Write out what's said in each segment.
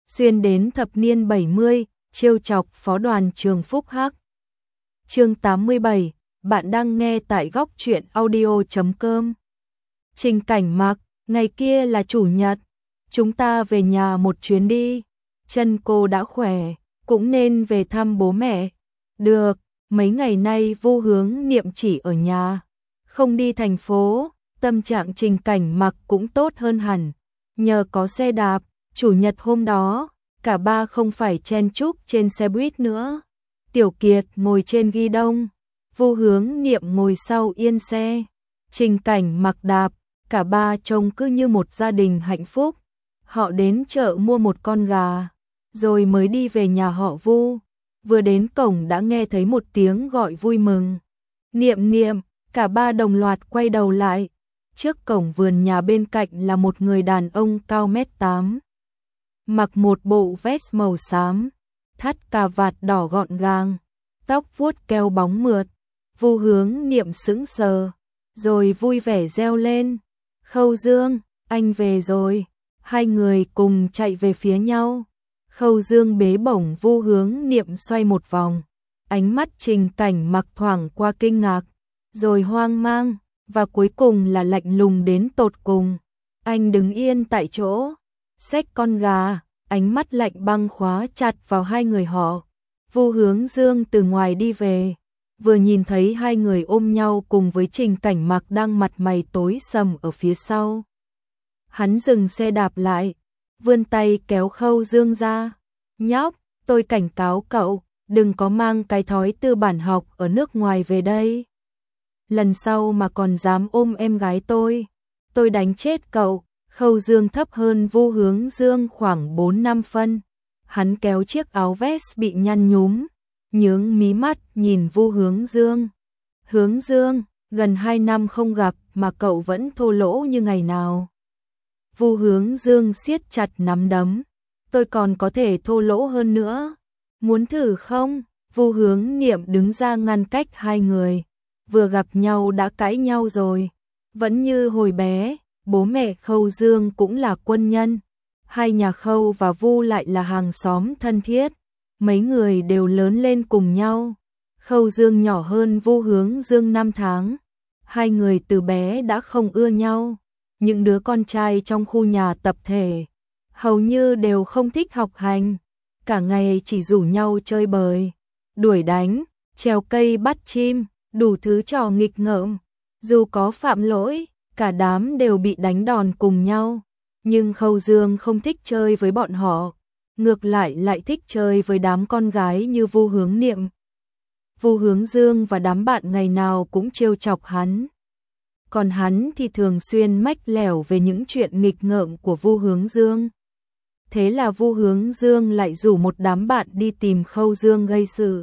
xuyên đến thập niên 70, trêu chọc phó đoàn trường Phúc Hắc. Chương 87, bạn đang nghe tại góc truyện audio.com. Trình Cảnh Mặc, ngày kia là chủ nhật, chúng ta về nhà một chuyến đi. Chân cô đã khỏe, cũng nên về thăm bố mẹ. Được, mấy ngày nay Vu Hướng Niệm chỉ ở nhà, không đi thành phố. Tâm trạng Trình Cảnh Mặc cũng tốt hơn hẳn. Nhờ có xe đạp, chủ nhật hôm đó, cả ba không phải chen chúc trên xe buýt nữa. Tiểu Kiệt ngồi trên ghi đông, Vu Hướng Niệm ngồi sau yên xe. Trình Cảnh Mặc đạp, cả ba trông cứ như một gia đình hạnh phúc. Họ đến chợ mua một con gà, rồi mới đi về nhà họ Vu. Vừa đến cổng đã nghe thấy một tiếng gọi vui mừng. Niệm Niệm, cả ba đồng loạt quay đầu lại. Trước cổng vườn nhà bên cạnh là một người đàn ông cao 1m8. Mặc một bộ vest màu xám, thắt cà vạt đỏ gọn gàng, tóc vuốt keo bóng mượt. Vu Hướng Niệm sững sờ, rồi vui vẻ reo lên. Khâu Dương, anh về rồi. Hai người cùng chạy về phía nhau. Khâu Dương bế bổng Vu Hướng Niệm xoay một vòng. Ánh mắt Trình Cảnh Mặc thoảng qua kinh ngạc, rồi hoang mang, và cuối cùng là lạnh lùng đến tột cùng. Anh đứng yên tại chỗ, xách con gà, ánh mắt lạnh băng khóa chặt vào hai người họ. Vu Hướng Dương từ ngoài đi về, vừa nhìn thấy hai người ôm nhau cùng với Trình Cảnh Mặc đang mặt mày tối sầm ở phía sau. Hắn dừng xe đạp lại, vươn tay kéo Khâu Dương ra. Nhóc, tôi cảnh cáo cậu, đừng có mang cái thói tư bản học ở nước ngoài về đây. Lần sau mà còn dám ôm em gái tôi đánh chết cậu. Khâu Dương thấp hơn Vu Hướng Dương khoảng 4-5 phân. Hắn kéo chiếc áo vest bị nhăn nhúm, nhướng mí mắt nhìn Vu Hướng Dương. Hướng Dương, gần 2 năm không gặp mà cậu vẫn thô lỗ như ngày nào. Vu Hướng Dương siết chặt nắm đấm. Tôi còn có thể thô lỗ hơn nữa. Muốn thử không? Vu Hướng Niệm đứng ra ngăn cách hai người. Vừa gặp nhau đã cãi nhau rồi. Vẫn như hồi bé, bố mẹ Khâu Dương cũng là quân nhân. Hai nhà Khâu và Vu lại là hàng xóm thân thiết. Mấy người đều lớn lên cùng nhau. Khâu Dương nhỏ hơn Vu Hướng Dương 5 tháng. Hai người từ bé đã không ưa nhau. Những đứa con trai trong khu nhà tập thể hầu như đều không thích học hành. Cả ngày chỉ rủ nhau chơi bời, đuổi đánh, trèo cây bắt chim, đủ thứ trò nghịch ngợm. Dù có phạm lỗi, cả đám đều bị đánh đòn cùng nhau. Nhưng Khâu Dương không thích chơi với bọn họ, ngược lại thích chơi với đám con gái như Vu Hướng Niệm. Vu Hướng Dương và đám bạn ngày nào cũng trêu chọc hắn. Còn hắn thì thường xuyên mách lẻo về những chuyện nghịch ngợm của Vu Hướng Dương. Thế là Vu Hướng Dương lại rủ một đám bạn đi tìm Khâu Dương gây sự.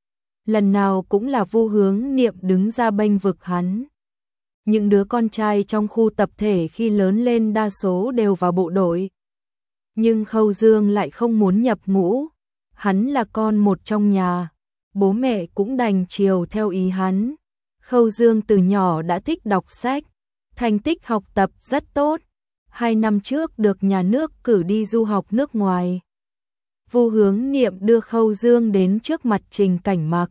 Lần nào cũng là Vu Hướng Niệm đứng ra bênh vực hắn. Những đứa con trai trong khu tập thể khi lớn lên đa số đều vào bộ đội. Nhưng Khâu Dương lại không muốn nhập ngũ. Hắn là con một trong nhà, bố mẹ cũng đành chiều theo ý hắn. Khâu Dương từ nhỏ đã thích đọc sách, thành tích học tập rất tốt. 2 năm trước được nhà nước cử đi du học nước ngoài. Vu Hướng Niệm đưa Khâu Dương đến trước mặt Trình Cảnh Mặc.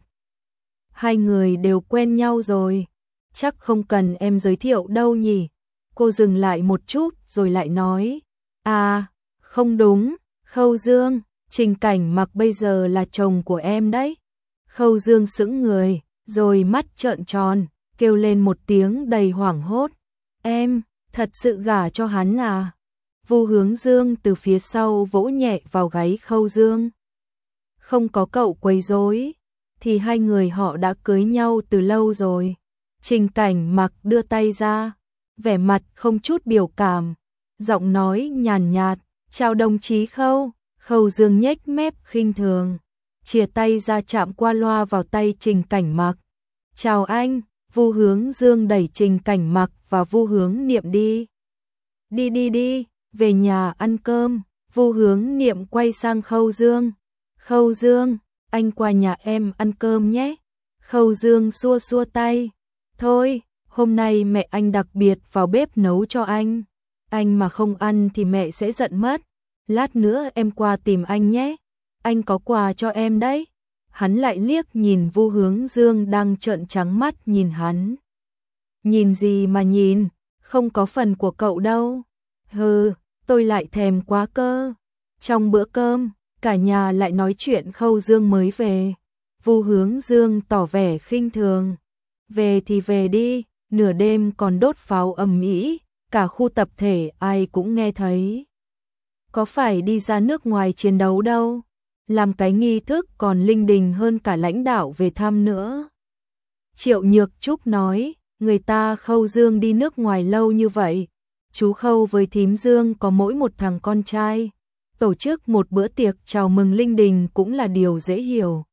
Hai người đều quen nhau rồi, chắc không cần em giới thiệu đâu nhỉ. Cô dừng lại một chút rồi lại nói. À, không đúng, Khâu Dương, Trình Cảnh Mặc bây giờ là chồng của em đấy. Khâu Dương sững người, rồi mắt trợn tròn, kêu lên một tiếng đầy hoảng hốt. Em, thật sự gả cho hắn à? Vu Hướng Dương từ phía sau vỗ nhẹ vào gáy Khâu Dương. Không có cậu quấy rối, thì hai người họ đã cưới nhau từ lâu rồi. Trình Cảnh Mặc đưa tay ra, vẻ mặt không chút biểu cảm, giọng nói nhàn nhạt, chào đồng chí Khâu. Khâu Dương nhếch mép khinh thường, chìa tay ra chạm qua loa vào tay Trình Cảnh Mặc. Chào anh. Vu Hướng Dương đẩy Trình Cảnh Mặc và Vu Hướng Niệm đi. Đi, về nhà ăn cơm. Vu Hướng Niệm quay sang Khâu Dương. Khâu Dương, anh qua nhà em ăn cơm nhé. Khâu Dương xua xua tay. Thôi, hôm nay mẹ anh đặc biệt vào bếp nấu cho anh mà không ăn thì mẹ sẽ giận mất. lát nữa em qua tìm anh nhé, anh có quà cho em đấy. Hắn lại liếc nhìn Vu Hướng Dương đang trợn trắng mắt nhìn hắn. Nhìn gì mà nhìn, không có phần của cậu đâu. Hừ, tôi lại thèm quá cơ. Trong bữa cơm, cả nhà lại nói chuyện Khâu Dương mới về. Vu Hướng Dương tỏ vẻ khinh thường. Về thì về đi, nửa đêm còn đốt pháo ầm ĩ, cả khu tập thể ai cũng nghe thấy. Có phải đi ra nước ngoài chiến đấu đâu, làm cái nghi thức còn linh đình hơn cả lãnh đạo về thăm nữa. Triệu Nhược Trúc nói, người ta Khâu Dương đi nước ngoài lâu như vậy, chú Khâu với thím Dương có mỗi một thằng con trai, tổ chức một bữa tiệc chào mừng linh đình cũng là điều dễ hiểu.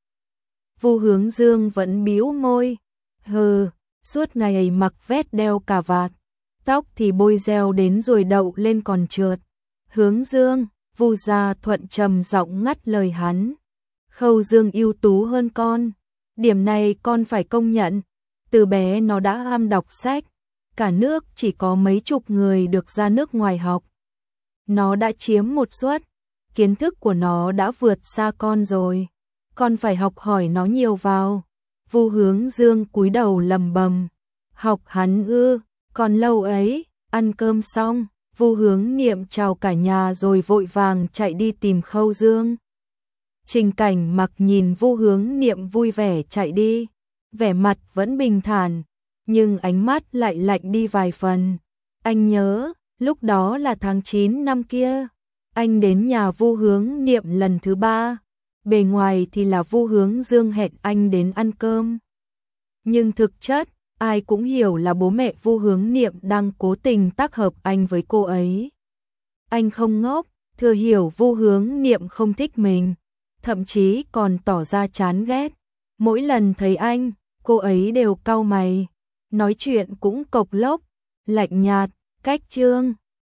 Vu Hướng Dương vẫn bĩu môi, hừ, suốt ngày ấy mặc vest đeo cà vạt, tóc thì bôi gel đến rồi đậu lên còn trượt. Hướng Dương, Vu Gia Thuận trầm giọng ngắt lời hắn. Khâu Dương ưu tú hơn con, điểm này con phải công nhận. Từ bé nó đã ham đọc sách, cả nước chỉ có mấy chục người được ra nước ngoài học. Nó đã chiếm một suất, kiến thức của nó đã vượt xa con rồi. Con phải học hỏi nó nhiều vào. Vu Hướng Dương cúi đầu lầm bầm. Học hắn ư, còn lâu ấy. Ăn cơm xong, Vu Hướng Niệm chào cả nhà rồi vội vàng chạy đi tìm Khâu Dương. Trình Cảnh Mặc nhìn Vu Hướng Niệm vui vẻ chạy đi, vẻ mặt vẫn bình thản, nhưng ánh mắt lại lạnh đi vài phần. Anh nhớ, lúc đó là tháng 9 năm kia, anh đến nhà Vu Hướng Niệm lần thứ 3, bề ngoài thì là Vu Hướng Dương hẹn anh đến ăn cơm. Nhưng thực chất, ai cũng hiểu là bố mẹ Vu Hướng Niệm đang cố tình tác hợp anh với cô ấy. Anh không ngốc, thừa hiểu Vu Hướng Niệm không thích mình, thậm chí còn tỏ ra chán ghét. Mỗi lần thấy anh, cô ấy đều cau mày, nói chuyện cũng cộc lốc, lạnh nhạt, cách chương.